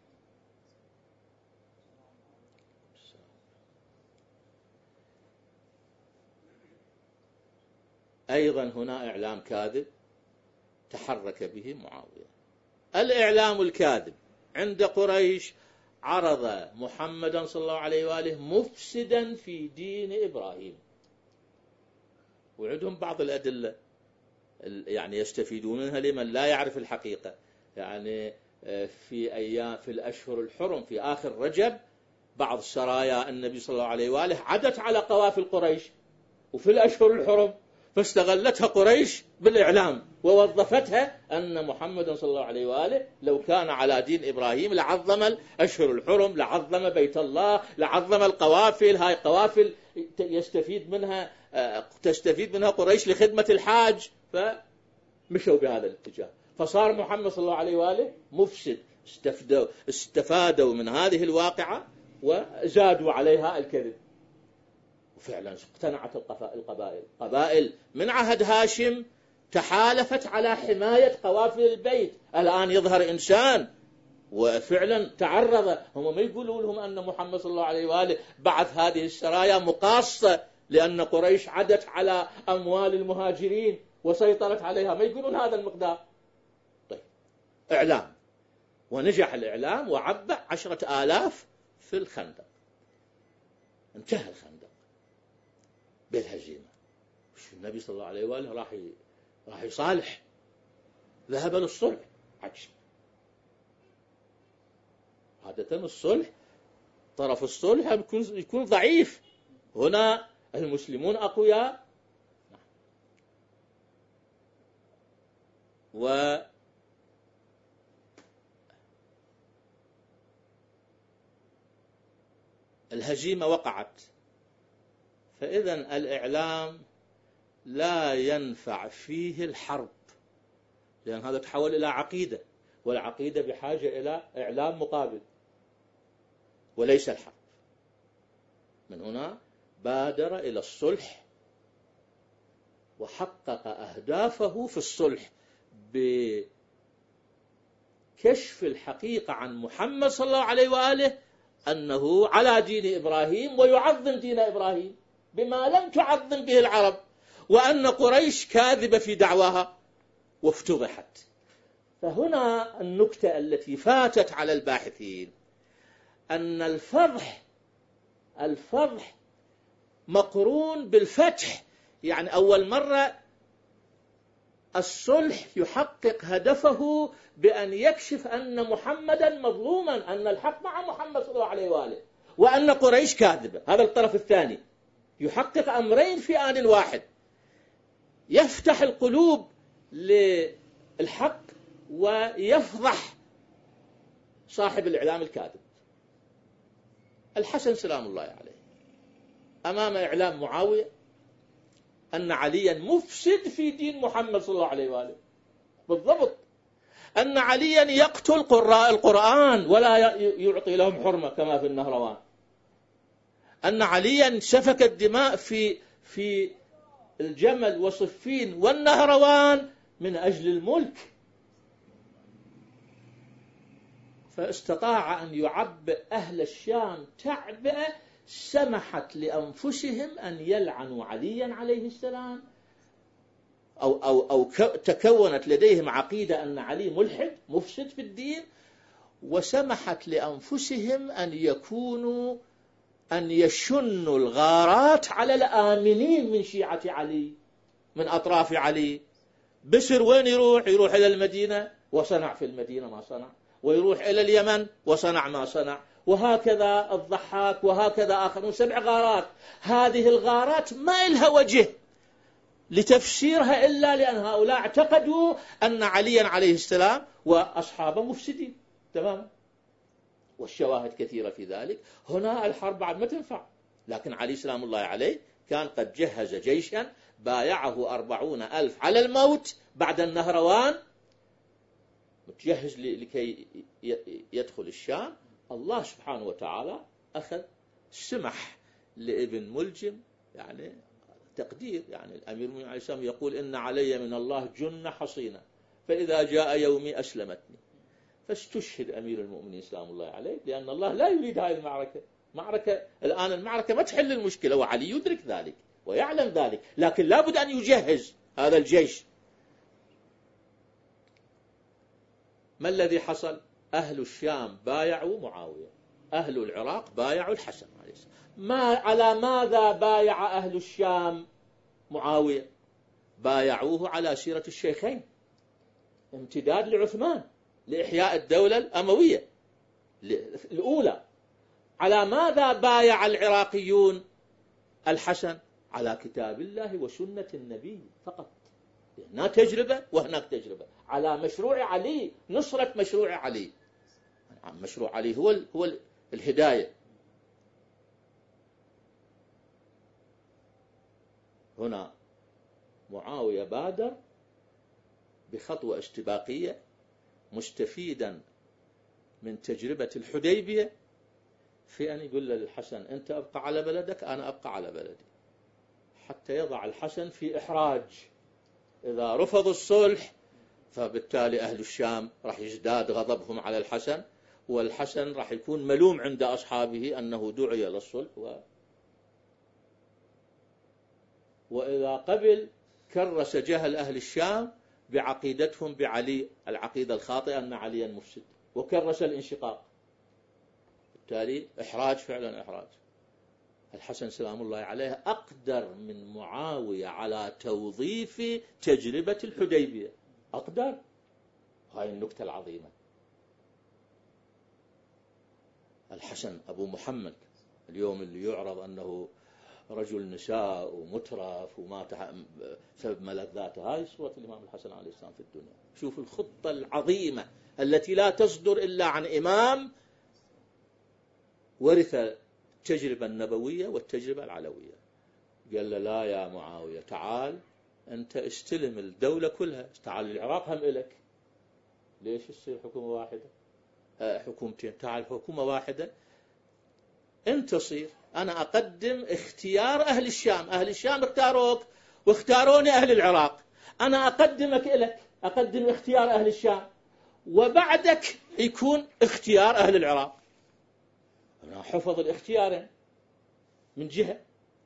أيضا هنا إعلام كاذب تحرك به معاوية. الإعلام الكاذب عند قريش عرض محمدا صلى الله عليه وآله مفسدا في دين إبراهيم، وعندهم بعض الأدلة يعني يستفيدون منها لمن لا يعرف الحقيقة. يعني في أيام في الأشهر الحرم في آخر رجب بعض سرايا النبي صلى الله عليه وآله عدت على قوافل قريش وفي الأشهر الحرم، فاستغلتها قريش بالإعلام ووظفتها أن محمد صلى الله عليه وآله لو كان على دين إبراهيم لعظم الأشهر الحرم، لعظم بيت الله، لعظم القوافل. هاي قوافل يستفيد منها تستفيد منها قريش لخدمة الحاج، فمشوا بهذا الاتجاه، فصار محمد صلى الله عليه وآله مفسد. استفادوا استفادوا من هذه الواقعة وزادوا عليها الكذب، وفعلا اقتنعت القبائل. قبائل من عهد هاشم تحالفت على حماية قوافل البيت. الآن يظهر إنسان وفعلا تعرض. هم ما يقولوا لهم أن محمد صلى الله عليه وآله بعث هذه السرايا مقاصة لأن قريش عدت على أموال المهاجرين وسيطرت عليها، ما يقولون هذا المقدار. طيب إعلام، ونجح الإعلام وعبأ عشرة آلاف في الخندق، انتهى الخندق بالهزيمة. النبي صلى الله عليه وآله راح راح يصالح، ذهب للصلح. عجب، عادة الصلح طرف الصلح يكون يكون ضعيف، هنا المسلمون أقوياء. و الهزيمة وقعت. فإذا الإعلام لا ينفع فيه الحرب، لأن هذا تحول إلى عقيدة، والعقيدة بحاجة إلى إعلام مقابل وليس الحرب. من هنا بادر إلى الصلح وحقق أهدافه في الصلح بكشف الحقيقة عن محمد صلى الله عليه وآله أنه على دين إبراهيم ويعظم دين إبراهيم بما لم تعظم به العرب، وأن قريش كاذبة في دعواها وافتضحت. فهنا النكتة التي فاتت على الباحثين أن الفضح الفضح مقرون بالفتح. يعني أول مرة الصلح يحقق هدفه بأن يكشف أن محمدا مظلوما، أن الحق مع محمد صلى الله عليه وآله، وأن قريش كاذبة. هذا الطرف الثاني يحقق أمرين في آن واحد، يفتح القلوب للحق ويفضح صاحب الإعلام الكاذب. الحسن سلام الله عليه أمام إعلام معاوية أن عليا مفسد في دين محمد صلى الله عليه وآله، بالضبط أن عليا يقتل قراء القرآن ولا يعطي لهم حرمة كما في النهروان، أن عليا سفك الدماء في في الجمل وصفين والنهروان من أجل الملك، فاستطاع أن يعبئ أهل الشام تعبئة سمحت لأنفسهم أن يلعنوا عليا عليه السلام، أو, أو, أو تكونت لديهم عقيدة أن علي ملحد مفسد في الدين، وسمحت لأنفسهم أن يكونوا أن يشنوا الغارات على الآمنين من شيعة علي من أطراف علي. بسر وين يروح؟ يروح إلى المدينة وصنع في المدينة ما صنع، ويروح إلى اليمن وصنع ما صنع، وهكذا الضحاك وهكذا آخرون. سبع غارات. هذه الغارات ما إلها وجه لتفسيرها إلا لأن هؤلاء اعتقدوا أن عليا عليه السلام وأصحابه مفسدين تماما، والشواهد كثيرة في ذلك. هنا الحرب بعد ما تنفع، لكن علي سلام الله عليه كان قد جهز جيشا بايعه أربعون ألف على الموت بعد النهروان، متجهز لكي يدخل الشام. الله سبحانه وتعالى أخذ سمح لابن ملجم، يعني تقدير، يعني الأمير المؤمنين عليه السلام يقول إن علي من الله جنة حصينة فإذا جاء يومي أسلمتني. فاستشهد أمير المؤمنين سلام الله عليه، لأن الله لا يريد هذه المعركة. معركة الآن المعركة ما تحل المشكلة، وعلي يدرك ذلك ويعلم ذلك، لكن لابد أن يجهز هذا الجيش. ما الذي حصل؟ أهل الشام بايعوا معاوية، أهل العراق بايعوا الحسن عليه السلام. ما على ماذا بايع أهل الشام؟ معاوية بايعوه على سيرة الشيخين، امتداد لعثمان لإحياء الدولة الأموية الأولى. على ماذا بايع العراقيون الحسن؟ على كتاب الله وسنة النبي فقط. هناك تجربة وهناك تجربة. على مشروع علي، نصرة مشروع علي. مشروع علي هو هو الهداية. هنا معاوية بادر بخطوة استباقية مستفيدا من تجربة الحديبية في أن يقول للحسن أنت أبقى على بلدك، أنا أبقى على بلدي، حتى يضع الحسن في إحراج. إذا رفض الصلح فبالتالي أهل الشام راح يزداد غضبهم على الحسن، والحسن راح يكون ملوم عند أصحابه أنه دعي للصلح، و... وإذا قبل كرس جهل أهل الشام بعقيدتهم بعلي، العقيدة الخاطئة أن عليا مفسد، وكرس الانشقاق. بالتالي إحراج، فعلا إحراج. الحسن سلام الله عليه أقدر من معاوية على توظيف تجربة الحديبية، أقدر. هاي النكتة العظيمة. الحسن أبو محمد اليوم اللي يعرض أنه رجل نساء ومترف وما سبب ملذاته، هاي صورة الإمام الحسن عليه السلام في الدنيا. شوف الخطة العظيمة التي لا تصدر إلا عن إمام ورث التجربة النبوية والتجربة العلوية. قال له لا يا معاوية، تعال أنت استلم الدولة كلها، تعال العراق هم إلك. ليش يصير حكومة واحدة؟ آه حكومتين. تعال حكومة واحدة أنت صير. أنا أقدم اختيار أهل الشام، أهل الشام اختاروك واختاروني أهل العراق، أنا أقدمك إلك، أقدم اختيار أهل الشام، وبعدك يكون اختيار أهل العراق. أنا حفظ الاختيارين من جهة،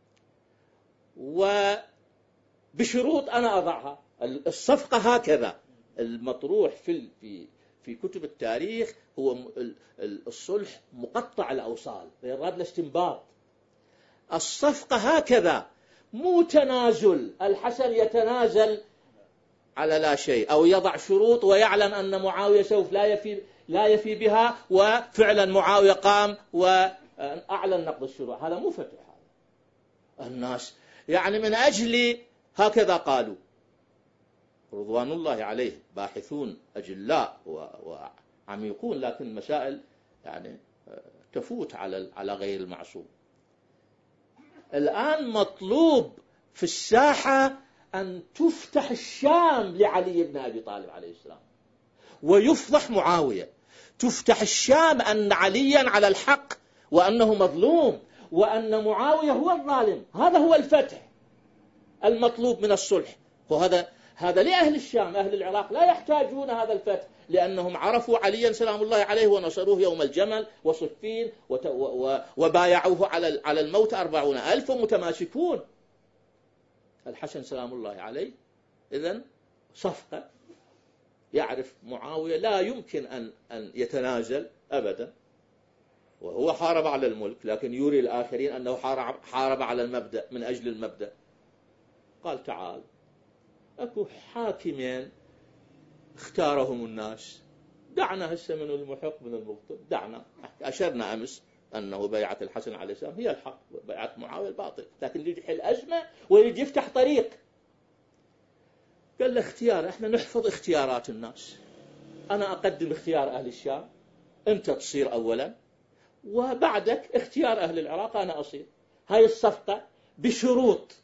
وبشروط أنا أضعها. الصفقة هكذا المطروح في في في كتب التاريخ هو الصلح مقطع الأوصال، يراد الاستنباط. الصفقة هكذا، مو تنازل. الحسن يتنازل على لا شيء أو يضع شروط ويعلم أن معاوية سوف لا يفي لا يفي بها، وفعلا معاوية قام وأعلن نقض الشروط. هذا مو فتح. هذا الناس يعني من أجل هكذا قالوا رضوان الله عليه، باحثون أجلاء وعميقون، لكن مسائل يعني تفوت على على غير المعصوم. الآن مطلوب في الساحة أن تفتح الشام لعلي بن أبي طالب عليه السلام، ويفضح معاوية. تفتح الشام أن عليا على الحق وأنه مظلوم، وأن معاوية هو الظالم. هذا هو الفتح المطلوب من الصلح. وهذا هذا لأهل الشام. أهل العراق لا يحتاجون هذا الفتح، لأنهم عرفوا عليا سلام الله عليه ونصروه يوم الجمل وصفين وبايعوه على على الموت أربعون ألف متماسكون. الحسن سلام الله عليه إذن صفقة. يعرف معاوية لا يمكن أن أن يتنازل أبدا، وهو حارب على الملك، لكن يري الآخرين أنه حارب حارب على المبدأ من أجل المبدأ. قال تعال، أكو حاكمين اختارهم الناس، دعنا هسه من المحق من المبطل، دعنا. أشرنا أمس أنه بيعة الحسن عليه السلام هي الحق، بيعة معاوية الباطل، لكن اللي يحل أزمة ويجي يفتح طريق. قال له اختيار، احنا نحفظ اختيارات الناس. أنا أقدم اختيار أهل الشام، أنت تصير أولا، وبعدك اختيار أهل العراق أنا أصير. هاي الصفقة بشروط.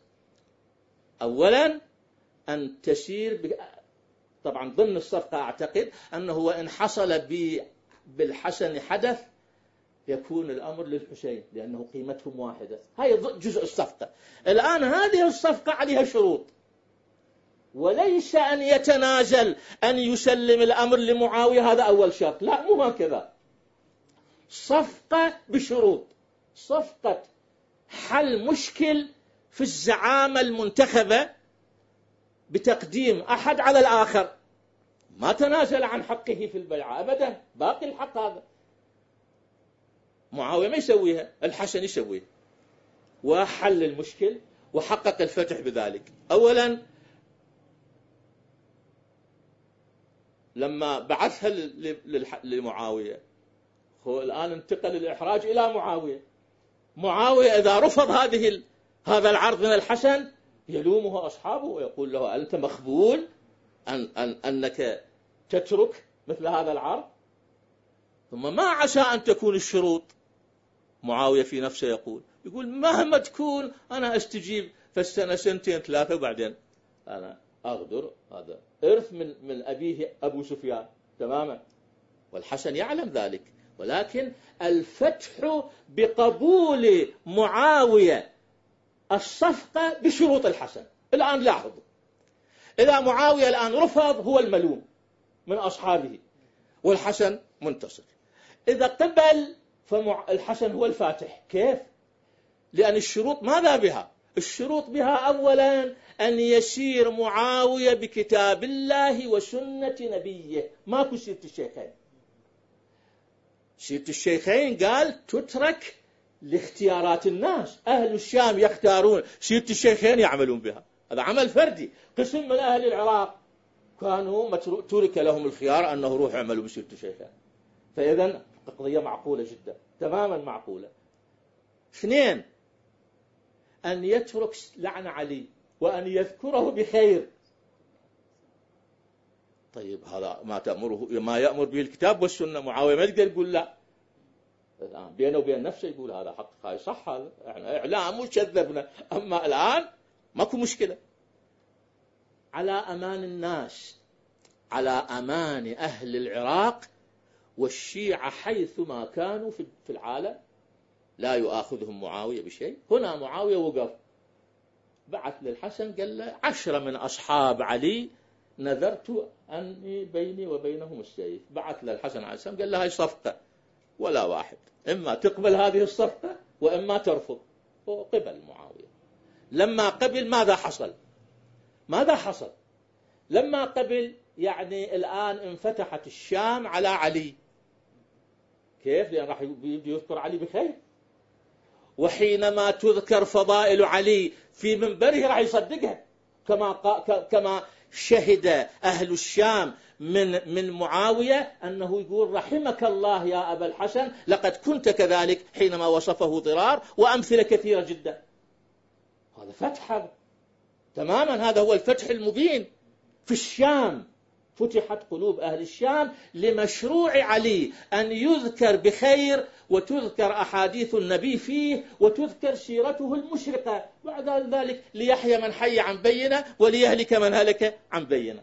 أولا أن تسير ب... طبعا ضمن الصفقة أعتقد أنه وإن حصل ب... بالحسن حدث يكون الأمر للحسين، لأنه قيمتهم واحدة. هاي جزء الصفقة. الآن هذه الصفقة عليها شروط، وليس أن يتنازل أن يسلم الأمر لمعاوية، هذا أول شرط. لا، مو هكذا. صفقة بشروط. صفقة حل مشكل في الزعامة المنتخبة بتقديم أحد على الآخر. ما تنازل عن حقه في البيعة أبدا، باقي الحق هذا. معاوية ما يسويها، الحسن يسويها، وحل المشكل وحقق الفتح بذلك. أولا لما بعثها لمعاوية، هو الآن انتقل الإحراج إلى معاوية. معاوية إذا رفض هذه هذا العرض من الحسن يلومه أصحابه ويقول له أنت مخبول أن أن أنك تترك مثل هذا العرض. ثم ما عسى أن تكون الشروط. معاوية في نفسه يقول يقول مهما تكون أنا أستجيب فالسنة سنتين ثلاثة وبعدين أنا أغدر. هذا إرث من من أبيه أبو سفيان تماما، والحسن يعلم ذلك. ولكن الفتح بقبول معاوية الصفقة بشروط الحسن. الآن لاحظوا، إذا معاوية الآن رفض هو الملوم من أصحابه والحسن منتصر. إذا قبل فالحسن هو الفاتح. كيف؟ لأن الشروط ماذا بها؟ الشروط بها أولا أن يسير معاوية بكتاب الله وسنة نبيه. ماكو سيرة الشيخين. سيرة الشيخين قال تترك لاختيارات الناس. أهل الشام يختارون، سيرة الشيخين يعملون بها. هذا عمل فردي. قسم من أهل العراق كانوا ترك لهم الخيار أنه روح يعملوا بسيرة الشيخين. فإذا قضية معقولة جدا، تماما معقولة. اثنين، أن يترك لعن علي وأن يذكره بخير. طيب هذا ما تأمره ما يأمر به الكتاب والسنة. معاوية ما يقدر يقول لا. الآن بينه وبين نفسه يقول هذا حق، هاي صح، هذا احنا إعلام وكذبنا. أما الآن ماكو مشكلة. على أمان الناس، على أمان أهل العراق والشيعة حيثما كانوا في العالم، لا يؤاخذهم معاوية بشيء. هنا معاوية وقف، بعث للحسن قال له عشرة من أصحاب علي نذرت أني بيني وبينهم السيف. بعث للحسن عليه السلام قال له هاي صفقة ولا واحد، إما تقبل هذه الصفقة وإما ترفض. وقبل معاوية. لما قبل ماذا حصل؟ ماذا حصل؟ لما قبل يعني الآن انفتحت الشام على علي. كيف؟ لأن راح يذكر علي بخير. وحينما تذكر فضائل علي في منبره راح يصدقها، كما كما شهد أهل الشام من من معاوية أنه يقول رحمك الله يا أبا الحسن لقد كنت كذلك حينما وصفه ضرار، وأمثلة كثيرة جدا. هذا فتح تماما. هذا هو الفتح المبين. في الشام فتحت قلوب أهل الشام لمشروع علي أن يذكر بخير، وتذكر أحاديث النبي فيه، وتذكر سيرته المشرقة. بعد ذلك ليحيى من حي عن بينة وليهلك من هلك عن بينة.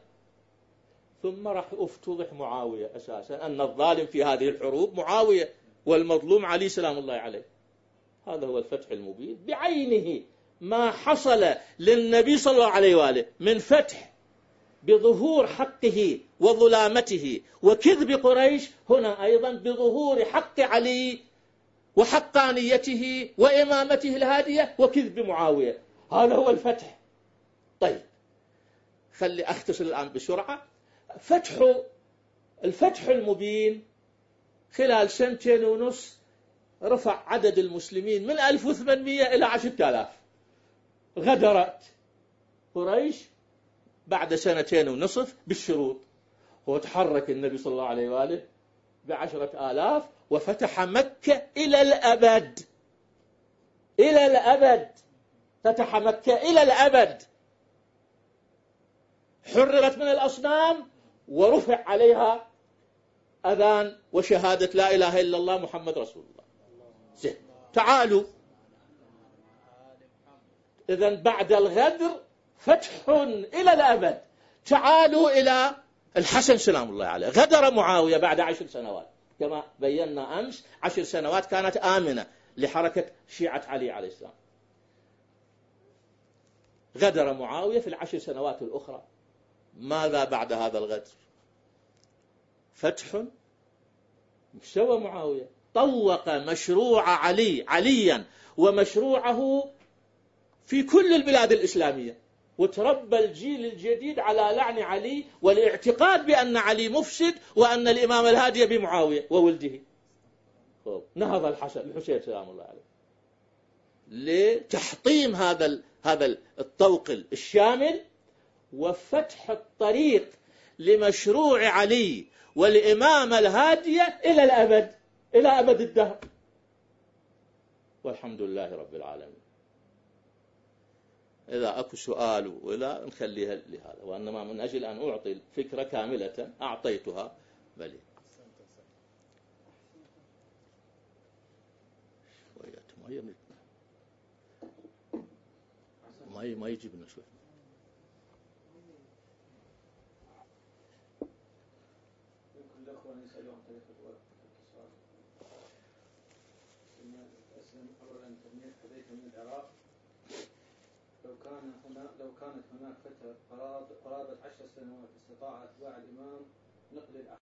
ثم راح افتضح معاوية أساسا أن الظالم في هذه الحروب معاوية والمظلوم علي سلام الله عليه. هذا هو الفتح المبين بعينه. ما حصل للنبي صلى الله عليه وآله من فتح بظهور حقه وظلامته وكذب قريش، هنا أيضا بظهور حق علي وحقانيته وإمامته الهادية وكذب معاوية. هذا هو الفتح. طيب خلي أختصر الآن بسرعة. فتح الفتح المبين خلال سنتين ونص رفع عدد المسلمين من ألف وثمانمائة إلى عشرة آلاف. غدرت قريش بعد سنتين ونصف بالشروط. هو تحرك النبي صلى الله عليه وآله بعشرة آلاف وفتح مكة إلى الأبد. إلى الأبد فتح مكة إلى الأبد. حررت من الأصنام ورفع عليها أذان وشهادة لا إله إلا الله محمد رسول الله. زين. تعالوا إذن بعد الغدر فتح إلى الأبد. تعالوا إلى الحسن سلام الله عليه. غدر معاوية بعد عشر سنوات كما بينا أمس. عشر سنوات كانت آمنة لحركة شيعة علي عليه السلام. غدر معاوية في العشر سنوات الأخرى. ماذا بعد هذا الغدر؟ فتح. سوى معاوية طوق مشروع علي عليا ومشروعه في كل البلاد الإسلامية، وتربى الجيل الجديد على لعن علي والاعتقاد بأن علي مفسد وأن الإمام الهادي بمعاوية وولده. نهض الحسن الحسين سلام الله عليه لتحطيم هذا هذا الطوق الشامل، وفتح الطريق لمشروع علي والإمامة الهادية إلى الأبد، إلى أبد الدهر، والحمد لله رب العالمين. إذا أكو سؤال ولا نخليها لهذا، وإنما من أجل أن أعطي الفكرة كاملة أعطيتها. بلي شوية ما ما ما يجيبنا شوي. يمكن الأخوة يسألوا عن طريق الاتصال. أسلم عبر الإنترنت حديث من العراق، لو كان هنا لو كانت هناك فترة قرابة عشر سنوات استطاع أتباع الإمام نقل